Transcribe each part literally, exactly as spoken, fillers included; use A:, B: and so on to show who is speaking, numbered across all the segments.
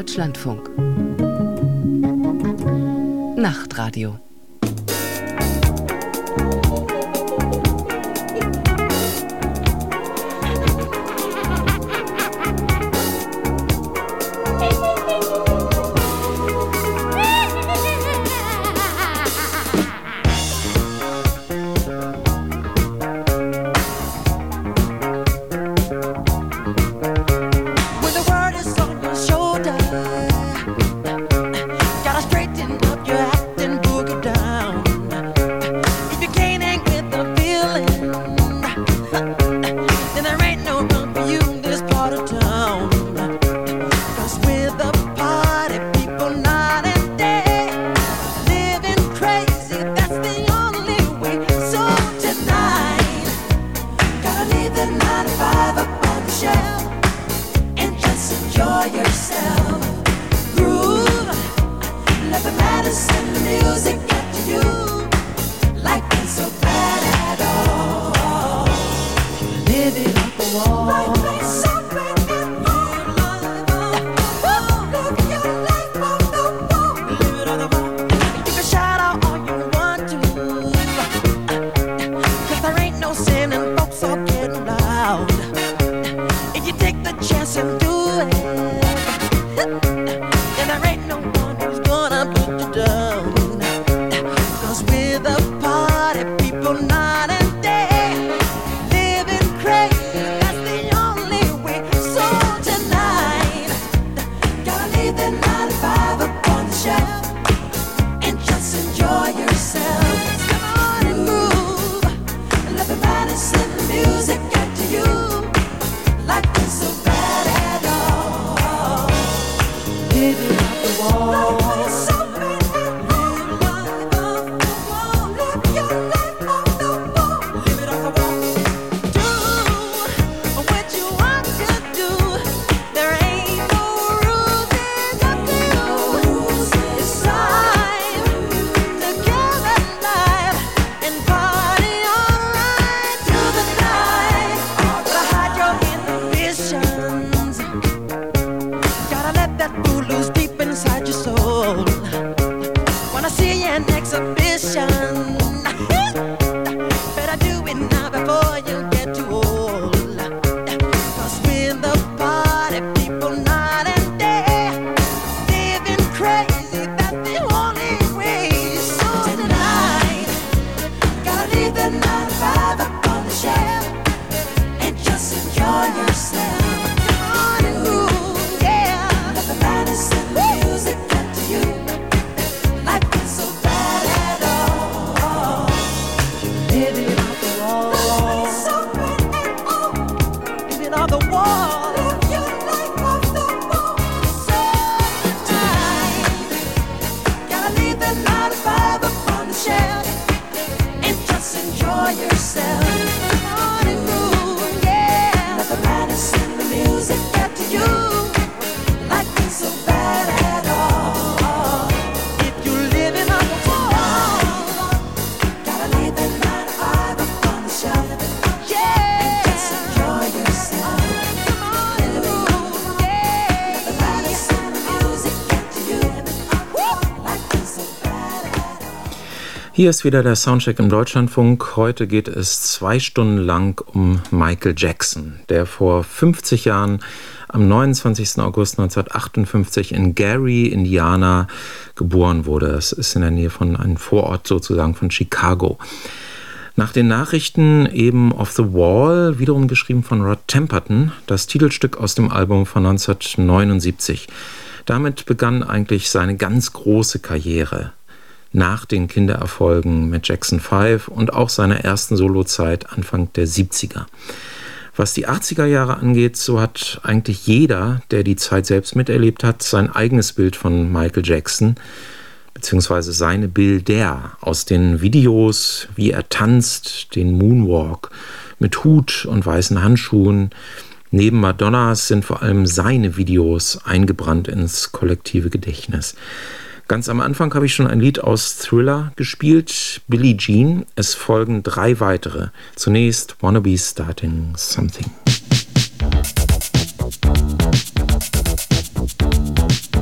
A: Deutschlandfunk. Nachtradio.
B: Hier ist wieder der Soundcheck im Deutschlandfunk. Heute geht es zwei Stunden lang um Michael Jackson, der vor fünfzig Jahren am neunundzwanzigsten August neunzehnhundertachtundfünfzig in Gary, Indiana, geboren wurde. Das ist in der Nähe von einem Vorort sozusagen von Chicago. Nach den Nachrichten eben Off the Wall, wiederum geschrieben von Rod Temperton, das Titelstück aus dem Album von neunzehnhundertneunundsiebzig. Damit begann eigentlich seine ganz große Karriere. Nach den Kindererfolgen mit Jackson fünf und auch seiner ersten Solozeit Anfang der siebziger. Was die achtziger Jahre angeht, so hat eigentlich jeder, der die Zeit selbst miterlebt hat, sein eigenes Bild von Michael Jackson, beziehungsweise seine Bilder aus den Videos, wie er tanzt, den Moonwalk mit Hut und weißen Handschuhen. Neben Madonnas sind vor allem seine Videos eingebrannt ins kollektive Gedächtnis. Ganz am Anfang habe ich schon ein Lied aus Thriller gespielt, Billie Jean. Es folgen drei weitere. Zunächst Wanna Be Starting Something.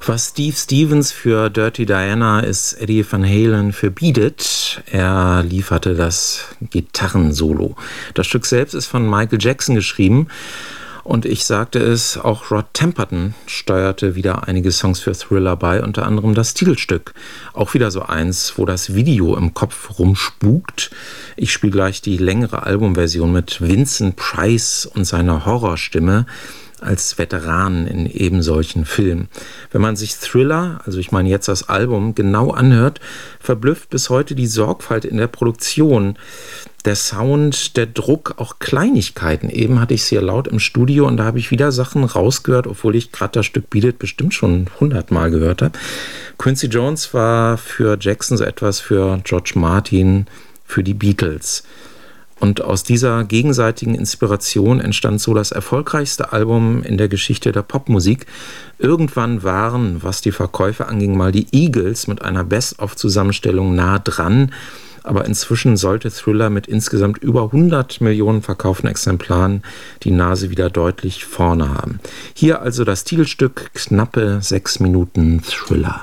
B: Was Steve Stevens für Dirty Diana ist Eddie Van Halen für Beat It. Er lieferte das Gitarrensolo. Das Stück selbst ist von Michael Jackson geschrieben. Und ich sagte es, auch Rod Temperton steuerte wieder einige Songs für Thriller bei, unter anderem das Titelstück. Auch wieder so eins, wo das Video im Kopf rumspukt. Ich spiele gleich die längere Albumversion mit Vincent Price und seiner Horrorstimme als Veteran in eben solchen Filmen. Wenn man sich Thriller, also ich meine jetzt das Album, genau anhört, verblüfft bis heute die Sorgfalt in der Produktion. Der Sound, der Druck, auch Kleinigkeiten. Eben hatte ich es hier laut im Studio und da habe ich wieder Sachen rausgehört, obwohl ich gerade das Stück Beat It bestimmt schon hundertmal gehört habe. Quincy Jones war für Jackson so etwas, für George Martin, für die Beatles. Und aus dieser gegenseitigen Inspiration entstand so das erfolgreichste Album in der Geschichte der Popmusik. Irgendwann waren, was die Verkäufe anging, mal die Eagles mit einer Best-of-Zusammenstellung nah dran. Aber inzwischen sollte Thriller mit insgesamt über hundert Millionen verkauften Exemplaren die Nase wieder deutlich vorne haben. Hier also das Titelstück, knappe sechs Minuten Thriller.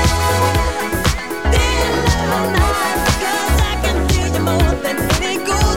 C: Good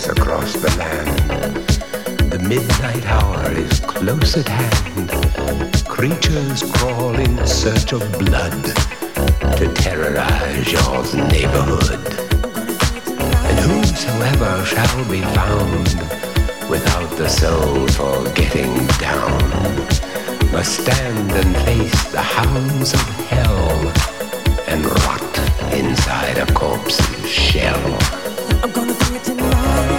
C: wars across the land. The midnight hour is close at hand. Creatures crawl in search of blood to terrorize your neighborhood. And whosoever shall be found without the soul for getting down must stand and face the hounds of hell and rot inside a corpse's shell.
D: I'm gonna do it tonight.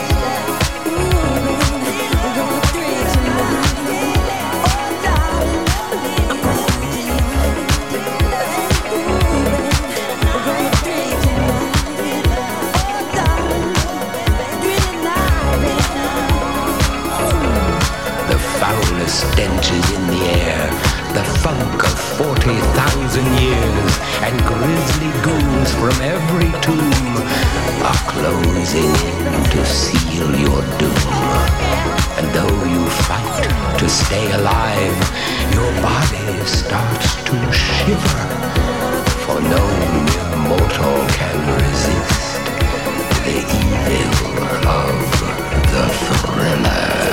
C: Stench is in the air, the funk of forty thousand years, and grisly ghouls from every tomb are closing in to seal your doom. And though you fight to stay alive, your body starts to shiver, for no mere mortal can resist the evil of the thriller.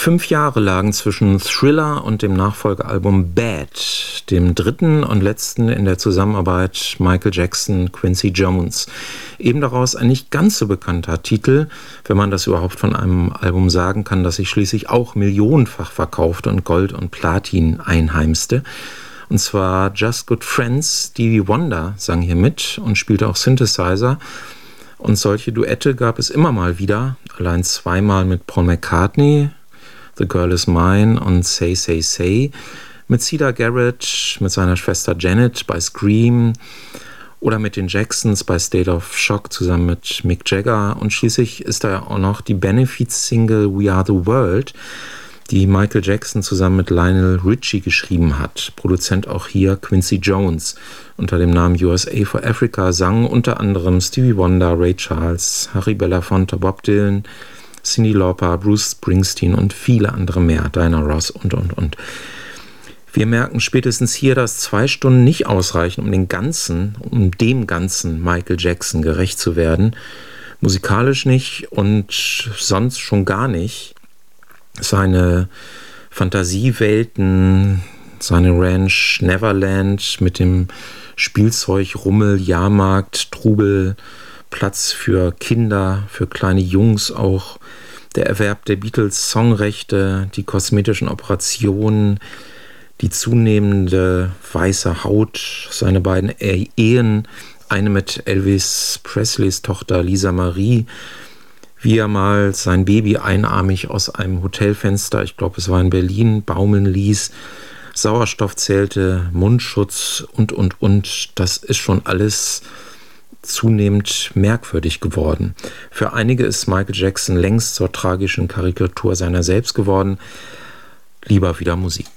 B: Fünf Jahre lagen zwischen Thriller und dem Nachfolgealbum Bad, dem dritten und letzten in der Zusammenarbeit Michael Jackson, Quincy Jones. Eben daraus ein nicht ganz so bekannter Titel, wenn man das überhaupt von einem Album sagen kann, das sich schließlich auch millionenfach verkaufte und Gold und Platin einheimste. Und zwar Just Good Friends. Stevie Wonder sang hier mit und spielte auch Synthesizer. Und solche Duette gab es immer mal wieder, allein zweimal mit Paul McCartney, The Girl Is Mine und Say, Say, Say, mit Cedar Garrett, mit seiner Schwester Janet bei Scream oder mit den Jacksons bei State of Shock zusammen mit Mick Jagger. Und schließlich ist da auch noch die Benefit-Single We Are The World, die Michael Jackson zusammen mit Lionel Richie geschrieben hat. Produzent auch hier Quincy Jones. Unter dem Namen U S A for Africa sangen unter anderem Stevie Wonder, Ray Charles, Harry Belafonte, Bob Dylan, Cyndi Lauper, Bruce Springsteen und viele andere mehr, Diana Ross und, und, und. Wir merken spätestens hier, dass zwei Stunden nicht ausreichen, um den ganzen, um dem ganzen Michael Jackson gerecht zu werden. Musikalisch nicht und sonst schon gar nicht. Seine Fantasiewelten, seine Ranch Neverland mit dem Spielzeug, Rummel, Jahrmarkt, Trubel, Platz für Kinder, für kleine Jungs auch, der Erwerb der Beatles-Songrechte, die kosmetischen Operationen, die zunehmende weiße Haut, seine beiden Ehen, eine mit Elvis Presleys Tochter Lisa Marie, wie er mal sein Baby einarmig aus einem Hotelfenster, ich glaube es war in Berlin, baumeln ließ, Sauerstoffzelte, Mundschutz und, und, und. Das ist schon alles zunehmend merkwürdig geworden. Für einige ist Michael Jackson längst zur tragischen Karikatur seiner selbst geworden. Lieber wieder Musik.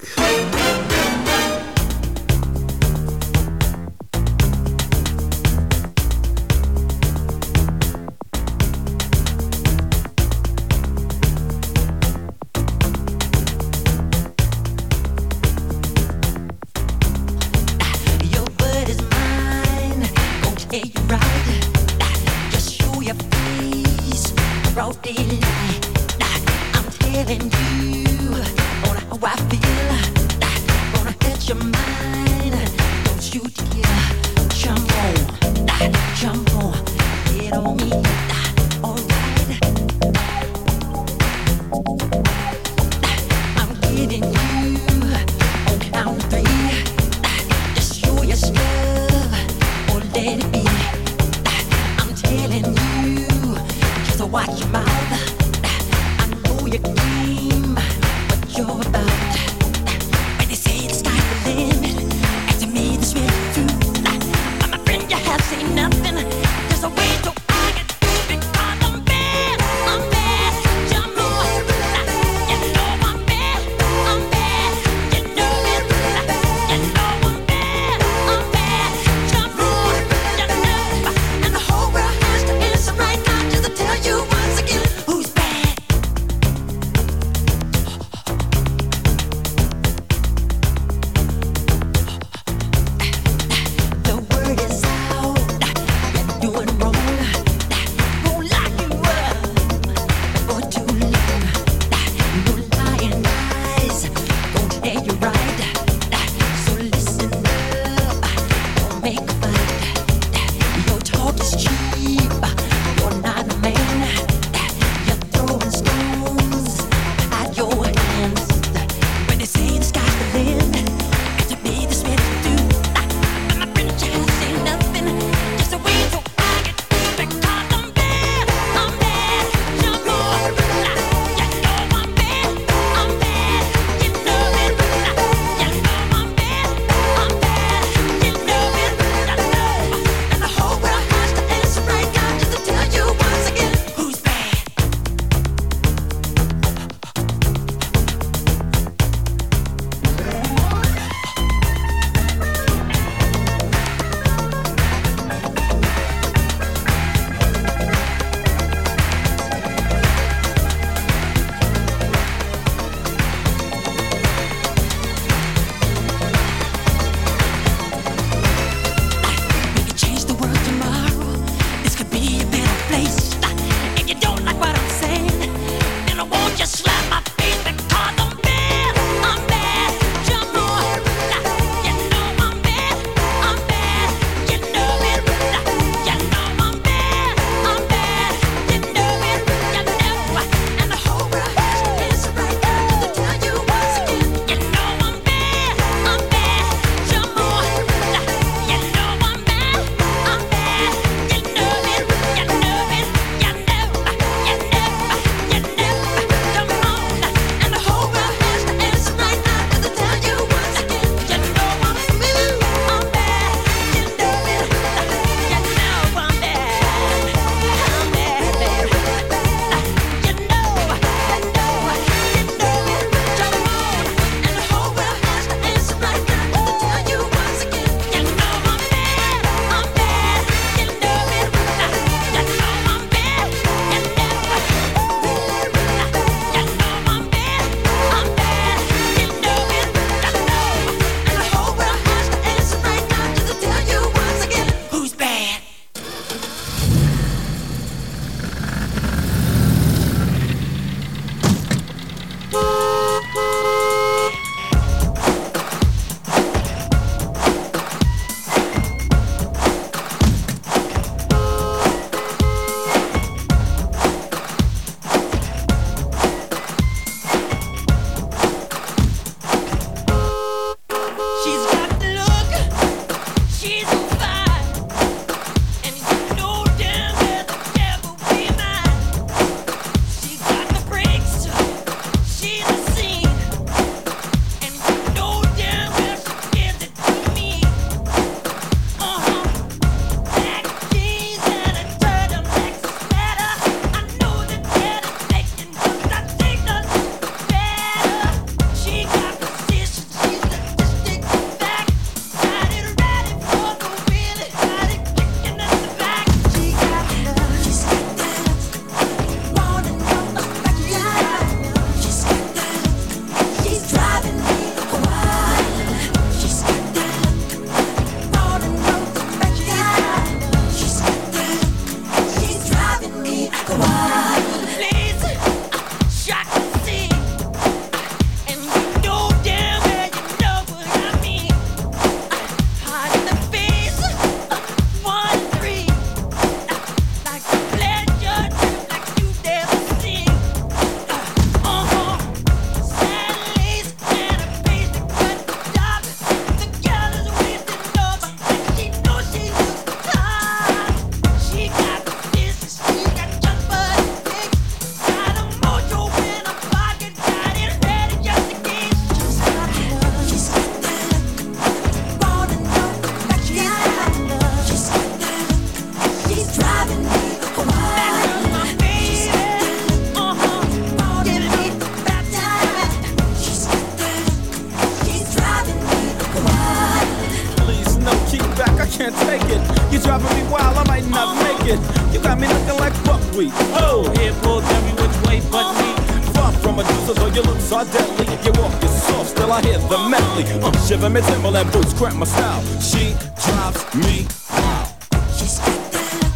E: kid. You got me looking like buckwheat. Oh, here pulled every which way but me. Far from a deuce, though your looks are deadly. You walk, you're soft, still I hear the medley. Uh, shiver me Timberland boots, cramp my style. She drives me wild. She's got that look.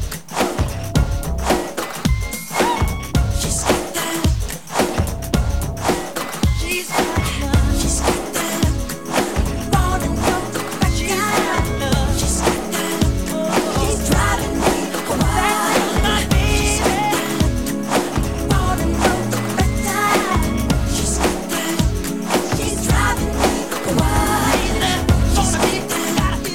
E: She's got that look. She's got that look. She's got that look. Born and known to back down. She's got that look. She's driving me wild. My baby. Born and known to back down. She's got that look. She's driving me wild. She's got that look.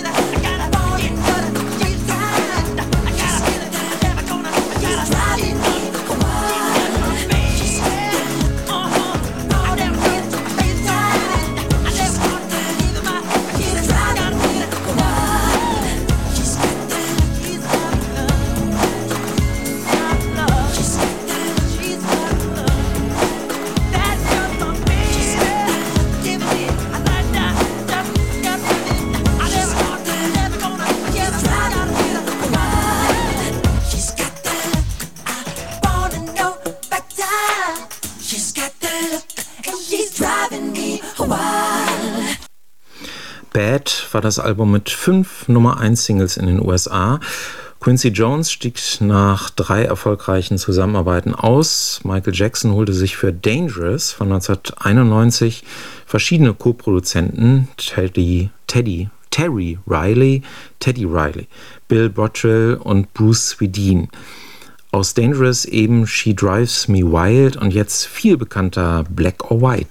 B: Bad war das Album mit fünf Nummer eins Singles in den U S A. Quincy Jones stieg nach drei erfolgreichen Zusammenarbeiten aus. Michael Jackson holte sich für Dangerous von neunzehnhunderteinundneunzig verschiedene Co-Produzenten, Teddy, Teddy, Terry Riley, Teddy Riley, Bill Bottrell und Bruce Swedien. Aus Dangerous eben She Drives Me Wild und jetzt viel bekannter Black or White.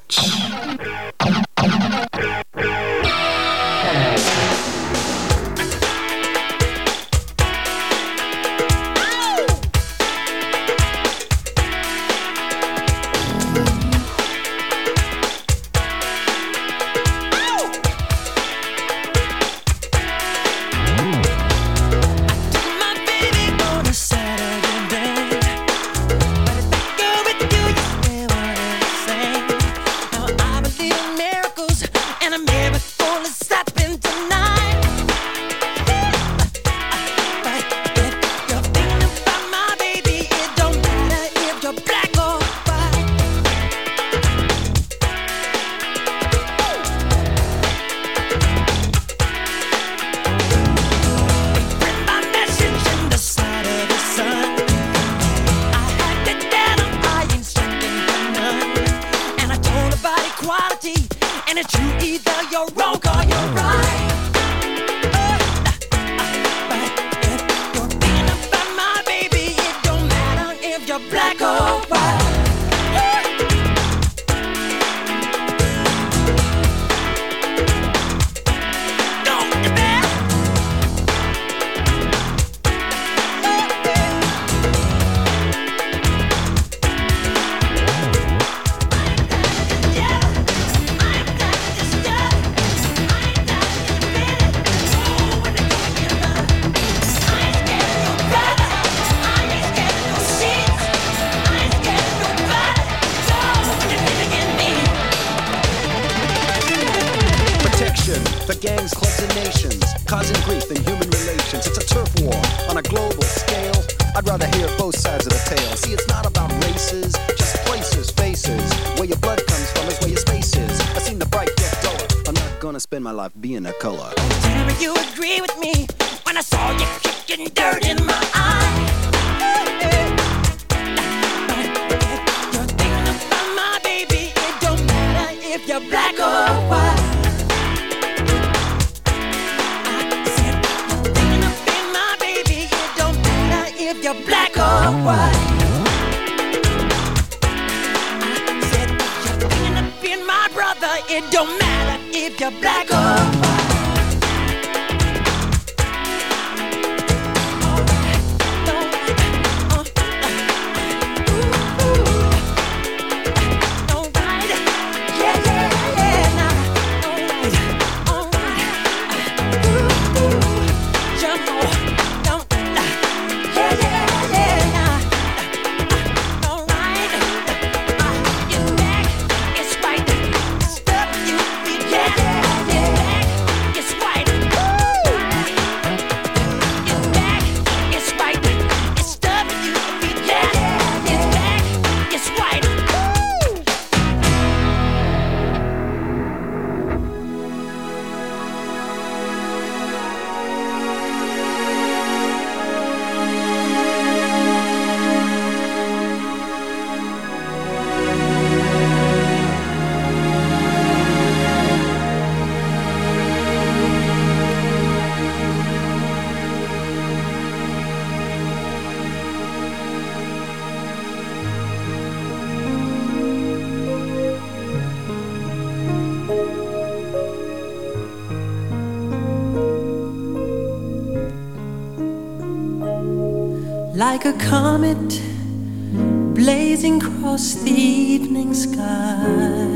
D: like a comet blazing across the evening sky.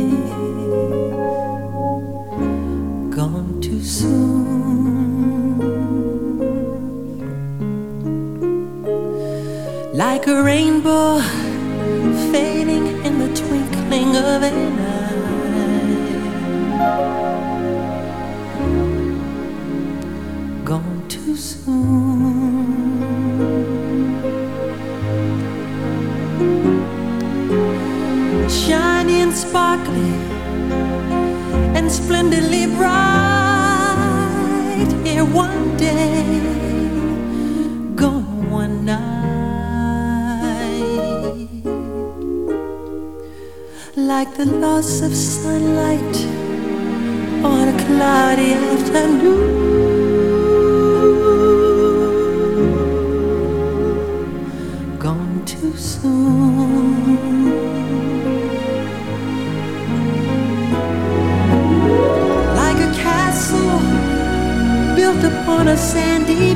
D: Gone too soon, like a rainbow fading in the twinkling of an eye. Gone too soon. Shiny and sparkly and splendidly bright, here one day, gone one night. Like the loss of sunlight on a cloudy afternoon. Gone too soon. Like a castle built upon a sandy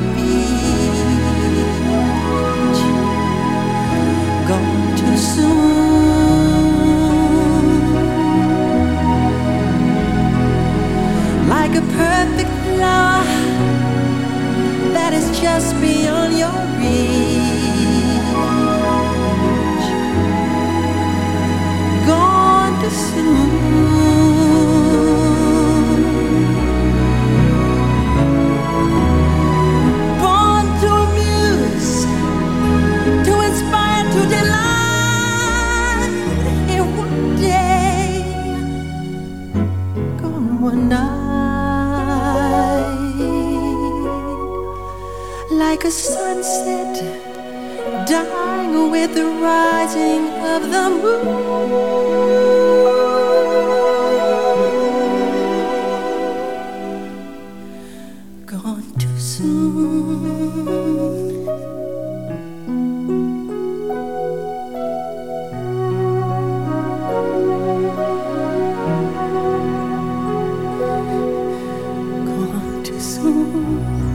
D: beach. Gone too soon. Like a perfect flower that is just beyond your reach. Gone too soon. Born to amuse, to inspire, to delight. Here one day, gone one night. Like a sunset dying with the rising of the moon. Gone too soon. Gone too soon.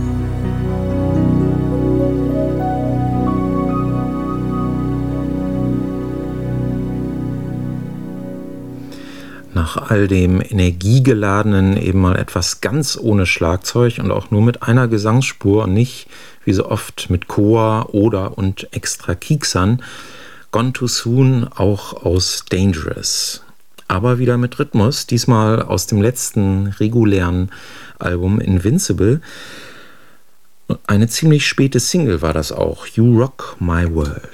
B: Nach all dem energiegeladenen eben mal etwas ganz ohne Schlagzeug und auch nur mit einer Gesangsspur und nicht wie so oft mit Chor oder und extra Kieksern. Gone Too Soon auch aus Dangerous. Aber wieder mit Rhythmus, diesmal aus dem letzten regulären Album Invincible. Eine ziemlich späte Single war das auch, You Rock My World.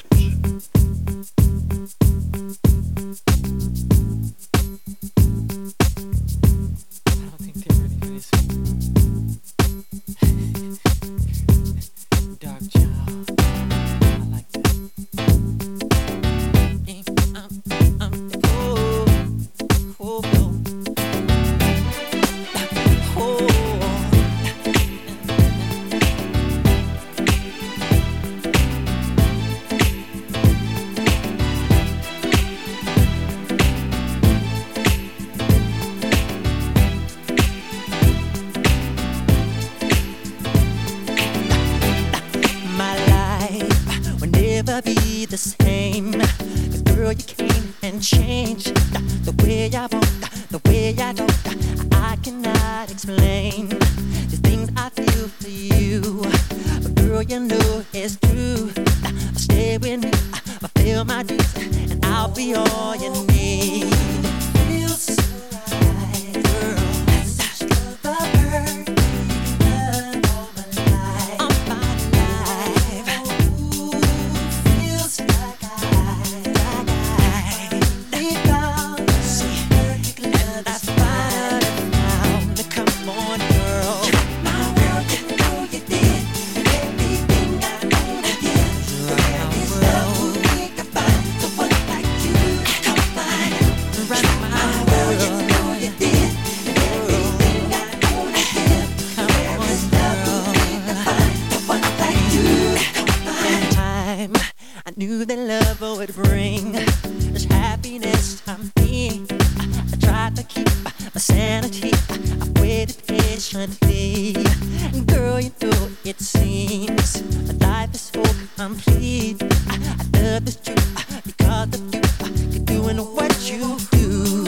D: Girl, you know it seems life is so
E: complete. I, I love this truth because of you. You're doing what you do.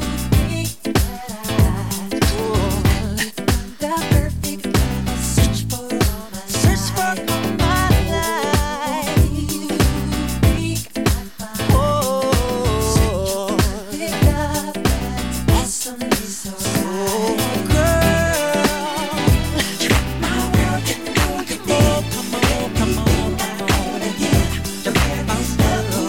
E: Oh, the perfect one. Search for all my search for all my life. Oh, love that's awesome so right. Girl, my world can go to me. Come on, come on, come on. The very best love.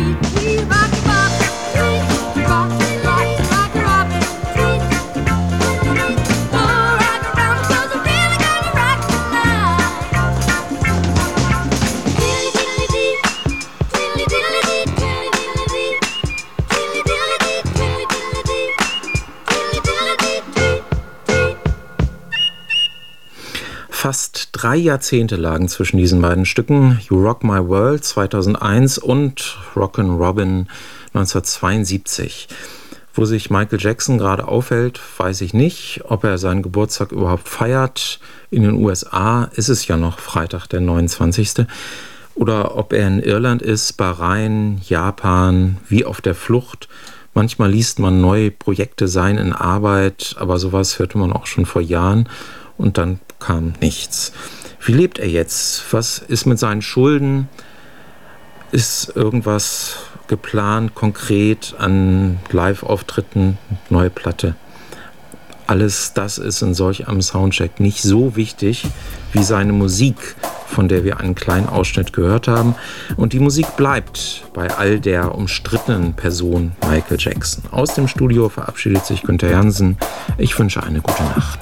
B: Fast drei Jahrzehnte lagen zwischen diesen beiden Stücken, You Rock My World zweitausendeins und Rockin' Robin neunzehnhundertzweiundsiebzig. Wo sich Michael Jackson gerade aufhält, weiß ich nicht. Ob er seinen Geburtstag überhaupt feiert. In den U S A ist es ja noch Freitag, der neunundzwanzigste Oder ob er in Irland ist, Bahrain, Japan, wie auf der Flucht. Manchmal liest man, neue Projekte seien in Arbeit, aber sowas hörte man auch schon vor Jahren. Und dann kam nichts. Wie lebt er jetzt? Was ist mit seinen Schulden? Ist irgendwas geplant, konkret an Live-Auftritten, neue Platte? Alles das ist in solch einem Soundcheck nicht so wichtig wie seine Musik, von der wir einen kleinen Ausschnitt gehört haben. Und die Musik bleibt bei all der umstrittenen Person Michael Jackson. Aus dem Studio verabschiedet sich Günther Jansen. Ich wünsche eine gute Nacht.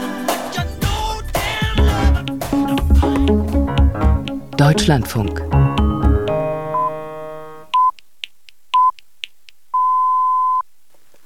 A: Deutschlandfunk.